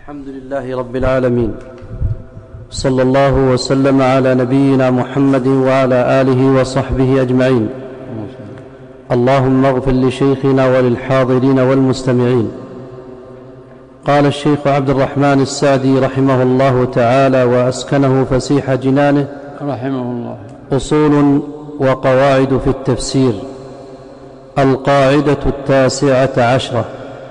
الحمد لله رب العالمين، صلى الله وسلم على نبينا محمد وعلى آله وصحبه أجمعين. اللهم اغفر لشيخنا وللحاضرين والمستمعين. قال الشيخ عبد الرحمن السعدي رحمه الله تعالى وأسكنه فسيح جنانه رحمه الله: أصول وقواعد في التفسير. القاعدة 19: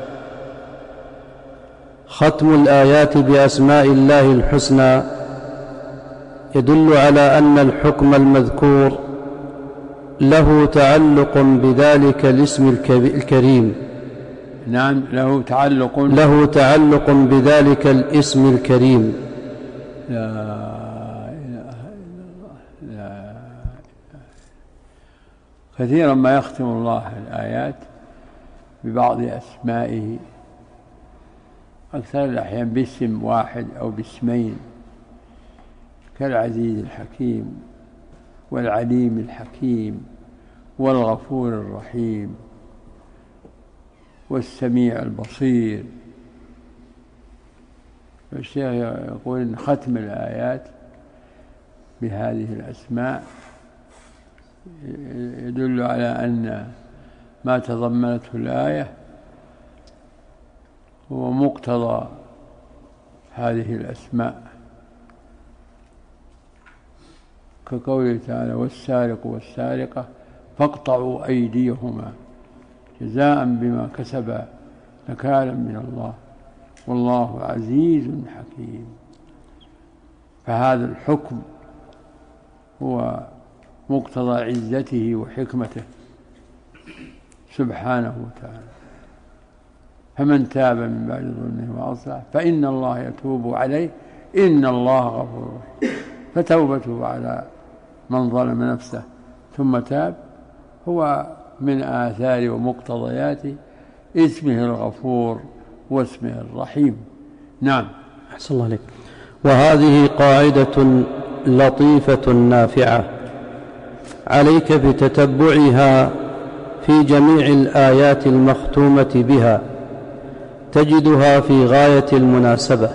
ختم الآيات بأسماء الله الحسنى يدل على أن الحكم المذكور له تعلق بذلك الاسم الكريم. نعم، له تعلق بذلك الاسم الكريم. لا إله إلا الله. لا. كثيرا ما يختم الله الآيات ببعض أسمائه، أكثر الأحيان باسم واحد أو باسمين، كالعزيز الحكيم والعليم الحكيم والغفور الرحيم والسميع البصير. الشيخ يقول إن ختم الآيات بهذه الأسماء يدل على أن ما تضمنته الآية هو مقتضى هذه الأسماء، كقوله تعالى: والسارق والسارقة فاقطعوا أيديهما جزاء بما كسبا نكالا من الله والله عزيز حكيم. فهذا الحكم هو مقتضى عزته وحكمته سبحانه وتعالى. فمن تاب من بعد ظلمه وأصلح فإن الله يتوب عليه إن الله غفور رحيم. فتوبته على من ظلم نفسه ثم تاب هو من آثار ومقتضيات اسمه الغفور واسمه الرحيم. نعم. أحسن الله عليك. وهذه قاعدة لطيفة نافعة عليك بتتبعها في جميع الآيات المختومة بها، تجدها في غاية المناسبة،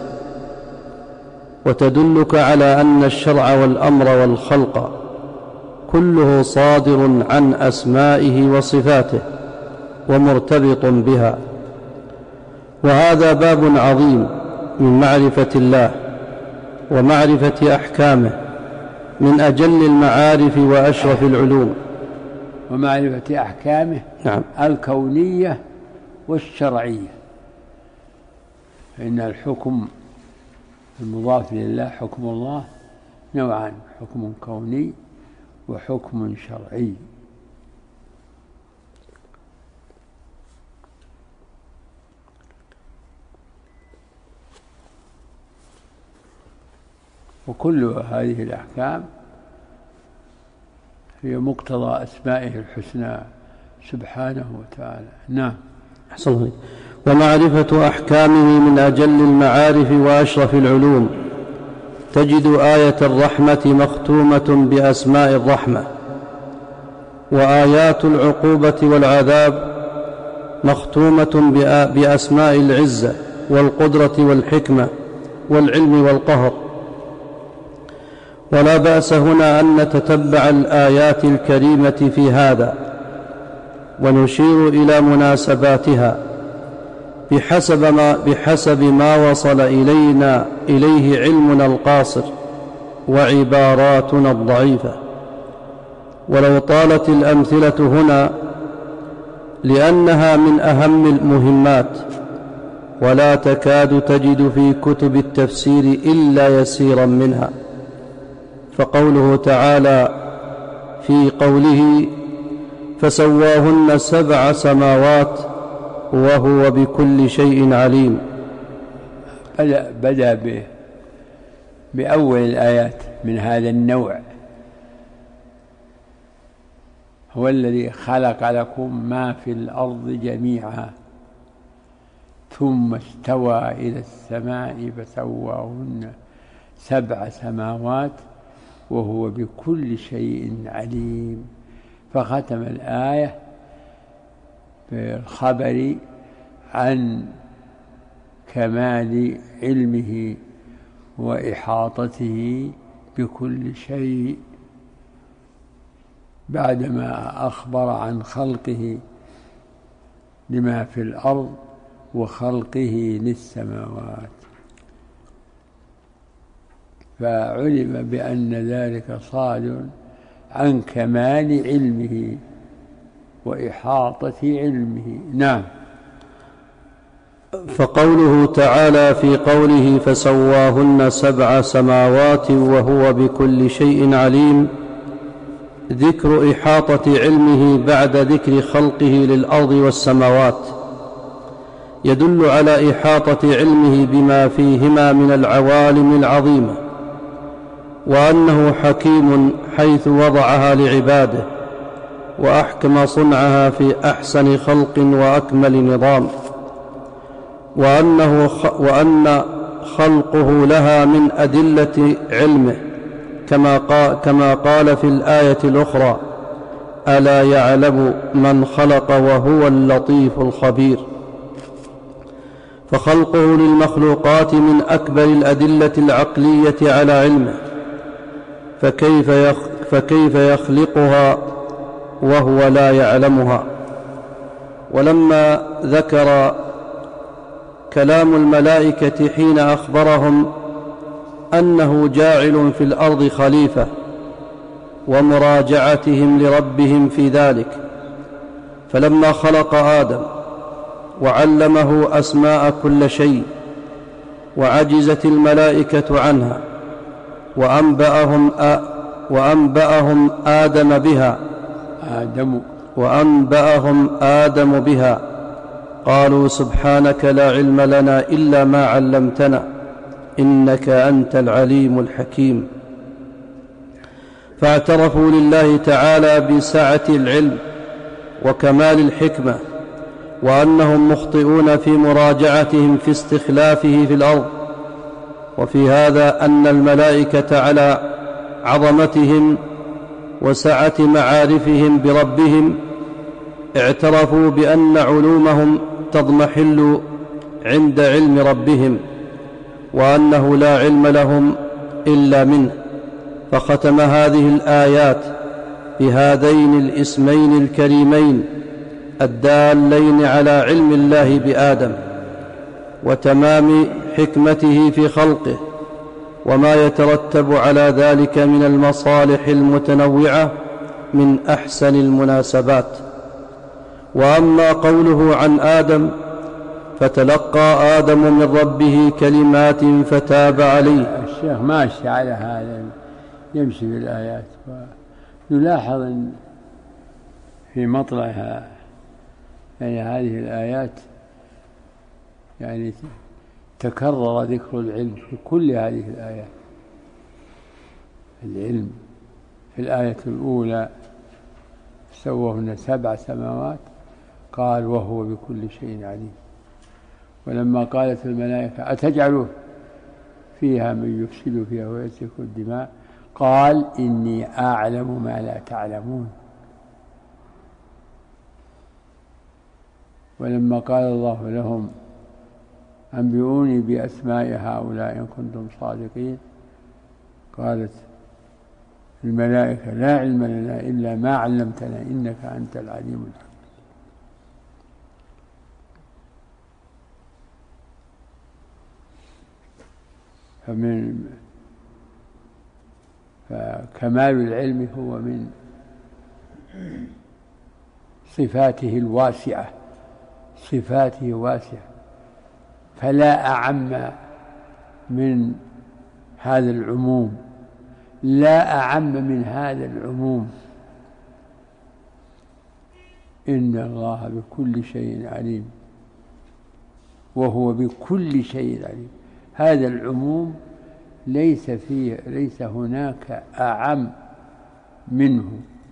وتدلك على أن الشرع والأمر والخلق كله صادر عن أسمائه وصفاته ومرتبط بها. وهذا باب عظيم من معرفة الله ومعرفة أحكامه، من أجل المعارف وأشرف العلوم. ومعرفة أحكامه نعم. الكونية والشرعية، فإن الحكم المضاف لله حكم الله نوعان: حكم كوني وحكم شرعي. وكل هذه الأحكام هي مقتضى أسمائه الحسنى سبحانه وتعالى. نعم. أحسن الله. ومعرفة أحكامه من أجل المعارف وأشرف العلوم. تجد آية الرحمة مختومة بأسماء الرحمة، وآيات العقوبة والعذاب مختومة بأسماء العزة والقدرة والحكمة والعلم والقهر. ولا بأس هنا أن نتتبع الآيات الكريمة في هذا ونشير إلى مناسباتها بحسب ما وصل إليه علمنا القاصر وعباراتنا الضعيفة. ولو طالت الأمثلة هنا لأنها من أهم المهمات، ولا تكاد تجد في كتب التفسير إلا يسيرا منها. فقوله تعالى في قوله: فسواهن 7 سماوات وهو بكل شيء عليم، بدأ بأول الآيات من هذا النوع: هو الذي خلق لكم ما في الأرض جميعا ثم استوى إلى السماء فسواهن 7 سماوات وهو بكل شيء عليم. فختم الآية بالخبر عن كمال علمه وإحاطته بكل شيء بعدما أخبر عن خلقه لما في الأرض وخلقه للسماوات، فعلم بأن ذلك صادر عن كمال علمه وإحاطة علمه. نعم. فقوله تعالى في قوله فسواهن 7 سماوات وهو بكل شيء عليم، ذكر إحاطة علمه بعد ذكر خلقه للأرض والسماوات يدل على إحاطة علمه بما فيهما من العوالم العظيمة، وأنه حكيم حيث وضعها لعباده، وأحكم صنعها في أحسن خلق وأكمل نظام، وأن خلقه لها من أدلة علمه كما قال في الآية الأخرى ألا يعلم من خلق وهو اللطيف الخبير. فخلقه للمخلوقات من أكبر الأدلة العقلية على علمه، فكيف يخلقها وهو لا يعلمها؟ ولما ذكر كلام الملائكة حين أخبرهم أنه جاعل في الأرض خليفة ومراجعتهم لربهم في ذلك، فلما خلق آدم وعلمه أسماء كل شيء وعجزت الملائكة عنها وأنبأهم آدم بها قالوا سبحانك لا علم لنا إلا ما علمتنا إنك أنت العليم الحكيم. فاعترفوا لله تعالى بسعة العلم وكمال الحكمة، وأنهم مخطئون في مراجعتهم في استخلافه في الأرض. وفي هذا أن الملائكة على عظمتهم وسعة معارفهم بربهم اعترفوا بأن علومهم تضمحل عند علم ربهم، وأنه لا علم لهم إلا منه، فختم هذه الآيات بهذين الاسمين الكريمين الدالين على علم الله بآدم وتمام حكمته في خلقه وما يترتب على ذلك من المصالح المتنوعة من أحسن المناسبات. وأما قوله عن آدم فتلقى آدم من ربه كلمات فتاب عليه. الشيخ ماشي على هذا، يمشي في الآيات، ونلاحظ أن في مطلعها يعني هذه الآيات يعني تكرر ذكر العلم في كل هذه الآيات. العلم في الآية الأولى سوّهن 7 سماوات قال وهو بكل شيء عليم. ولما قالت الملائكة أتجعل فيها من يفسد فيها ويسفك الدماء قال إني أعلم ما لا تعلمون. ولما قال الله لهم أنبئوني بأسماء هؤلاء إن كنتم صادقين قالت الملائكة لا علم لنا إلا ما علمتنا إنك أنت العليم الحكيم. فكمال العلم هو من صفاته الواسعة، صفاته واسعة، فلا أعم من هذا العموم، لا أعم من هذا العموم. إن الله بكل شيء عليم وهو بكل شيء عليم. هذا العموم ليس هناك أعم منه،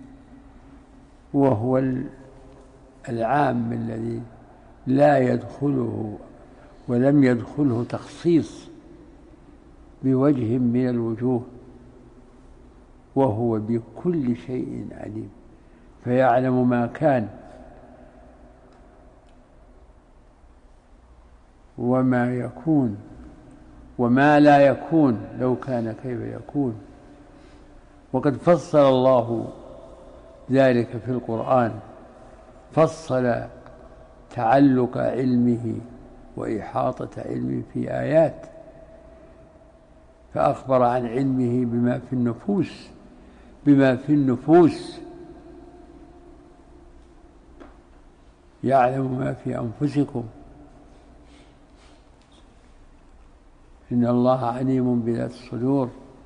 وهو العام الذي لا يدخله ولم يدخله تخصيص بوجه من الوجوه، وهو بكل شيء عليم، فيعلم ما كان وما يكون وما لا يكون لو كان كيف يكون. وقد فصل الله ذلك في القرآن، فصل تعلق علمه وإحاطة علمه في آيات، فأخبر عن علمه بما في النفوس يعلم ما في أنفسكم إن الله عليم بذات الصدور،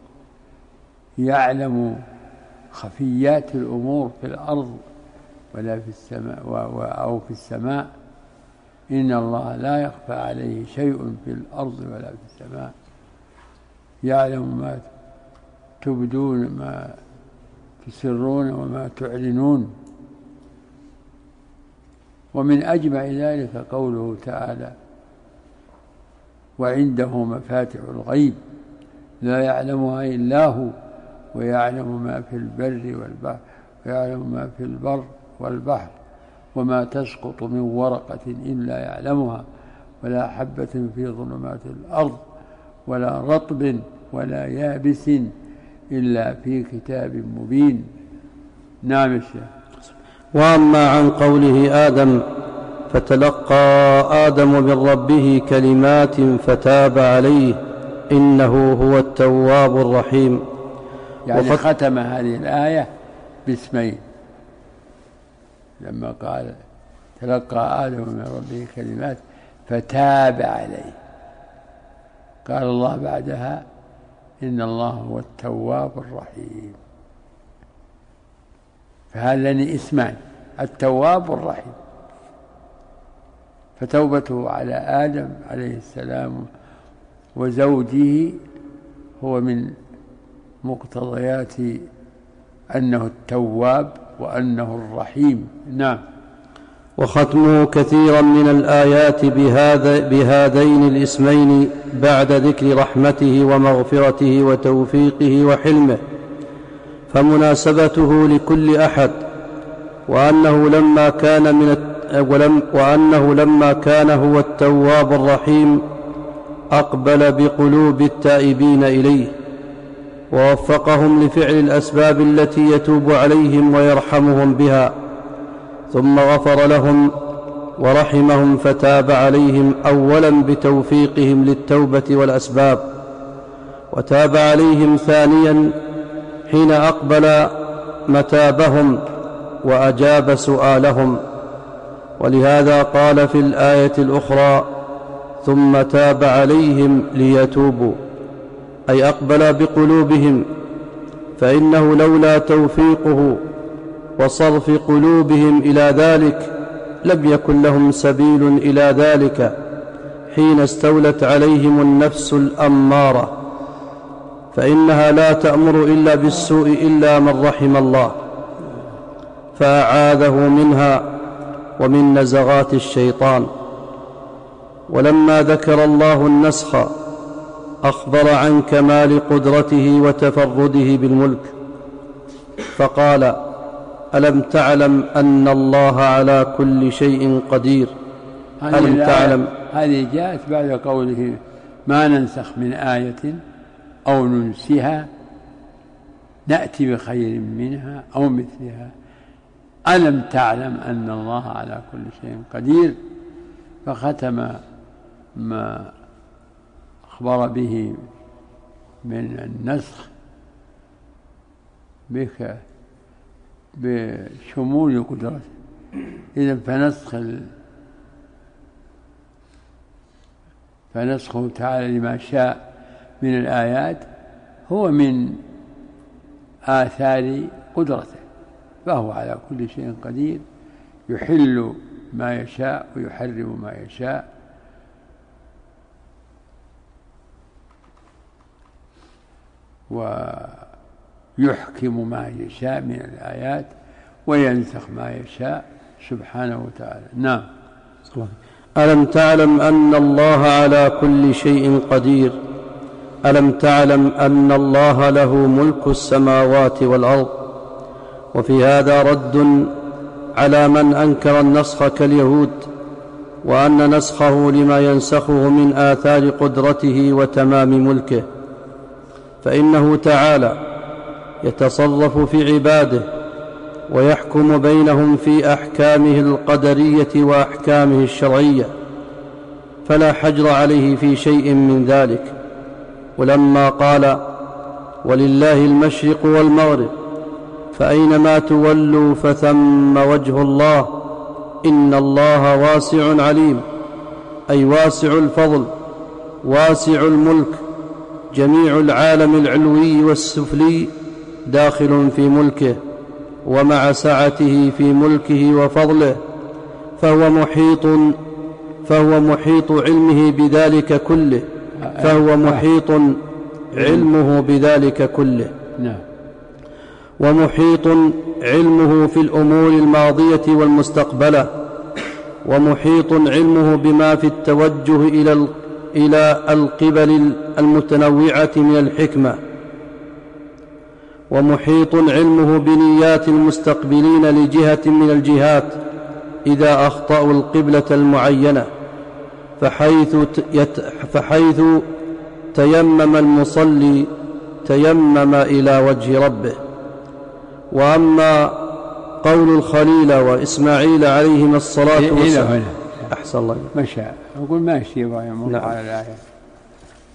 يعلم خفيات الأمور في الأرض ولا في السماء أو في السماء، إن الله لا يخفى عليه شيء في الأرض ولا في السماء، يعلم ما تبدون ما تسرون وما تعلنون. ومن أجمع ذلك قوله تعالى: وعنده مفاتح الغيب لا يعلمها إلا هو ويعلم ما في البر والبحر ويعلم ما في البر والبحر وما تسقط من ورقة إلا يعلمها ولا حبة في ظلمات الأرض ولا رطب ولا يابس إلا في كتاب مبين. نعم الشيخ. وأما عن قوله آدم فتلقى آدم من ربه كلمات فتاب عليه إنه هو التواب الرحيم، يعني ختم هذه الآية باسمين، لما قال تلقى آدم من ربه كلمات فتاب عليه، قال الله بعدها إن الله هو التواب الرحيم. فهذان اسمان، التواب الرحيم. فتوبته على آدم عليه السلام وزوجه هو من مقتضيات أنه التواب وأنه الرحيم. نعم. وختمه كثيرا من الآيات بهذين الاسمين بعد ذكر رحمته ومغفرته وتوفيقه وحلمه، فمناسبته لكل أحد، وأنه لما كان هو التواب الرحيم أقبل بقلوب التائبين إليه ووفقهم لفعل الأسباب التي يتوب عليهم ويرحمهم بها، ثم غفر لهم ورحمهم فتاب عليهم أولا بتوفيقهم للتوبة والأسباب، وتاب عليهم ثانيا حين أقبل متابهم وأجاب سؤالهم. ولهذا قال في الآية الأخرى ثم تاب عليهم ليتوبوا، أي أقبل بقلوبهم، فإنه لولا توفيقه وصرف قلوبهم إلى ذلك لم يكن لهم سبيل إلى ذلك حين استولت عليهم النفس الأمارة، فإنها لا تأمر إلا بالسوء إلا من رحم الله فأعاذه منها ومن نزغات الشيطان. ولما ذكر الله النسخ أخبر عن كمال قدرته وتفرده بالملك، فقال ألم تعلم أن الله على كل شيء قدير. ألم تعلم. هذه جاءت بعد قوله ما ننسخ من آية أو ننسها نأتي بخير منها أو مثلها. ألم تعلم أن الله على كل شيء قدير، فختم ما أخبر به من النسخ بشمول قدرته. إذن فنسخه تعالى لما شاء من الآيات هو من آثار قدرته، فهو على كل شيء قدير، يحل ما يشاء ويحرم ما يشاء، ويحكم ما يشاء من الآيات وينسخ ما يشاء سبحانه وتعالى. نعم. ألم تعلم أن الله على كل شيء قدير. ألم تعلم أن الله له ملك السماوات والأرض. وفي هذا رد على من أنكر النسخ كاليهود وأن نسخه لما ينسخه من آثار قدرته وتمام ملكه، فإنه تعالى يتصرف في عباده ويحكم بينهم في أحكامه القدرية وأحكامه الشرعية، فلا حجر عليه في شيء من ذلك. ولما قال ولله المشرق والمغرب فأينما تولوا فثم وجه الله إن الله واسع عليم، أي واسع الفضل واسع الملك، جميع العالم العلوي والسفلي داخل في ملكه، ومع سعته في ملكه وفضله فهو محيط علمه بذلك كله، فهو محيط علمه بذلك كله، ومحيط علمه في الأمور الماضية والمستقبلة، ومحيط علمه بما في التوجه إلى القبل المتنوعة من الحكمة، ومحيط علمه بنيات المستقبلين لجهة من الجهات إذا أخطأوا القبلة المعينة، فحيث تيمم المصلي تيمم إلى وجه ربه. وأما قول الخليل وإسماعيل عليهما الصلاة والسلام. أحسن الله. مشى أقول ماشي يبغى يمر على الآية.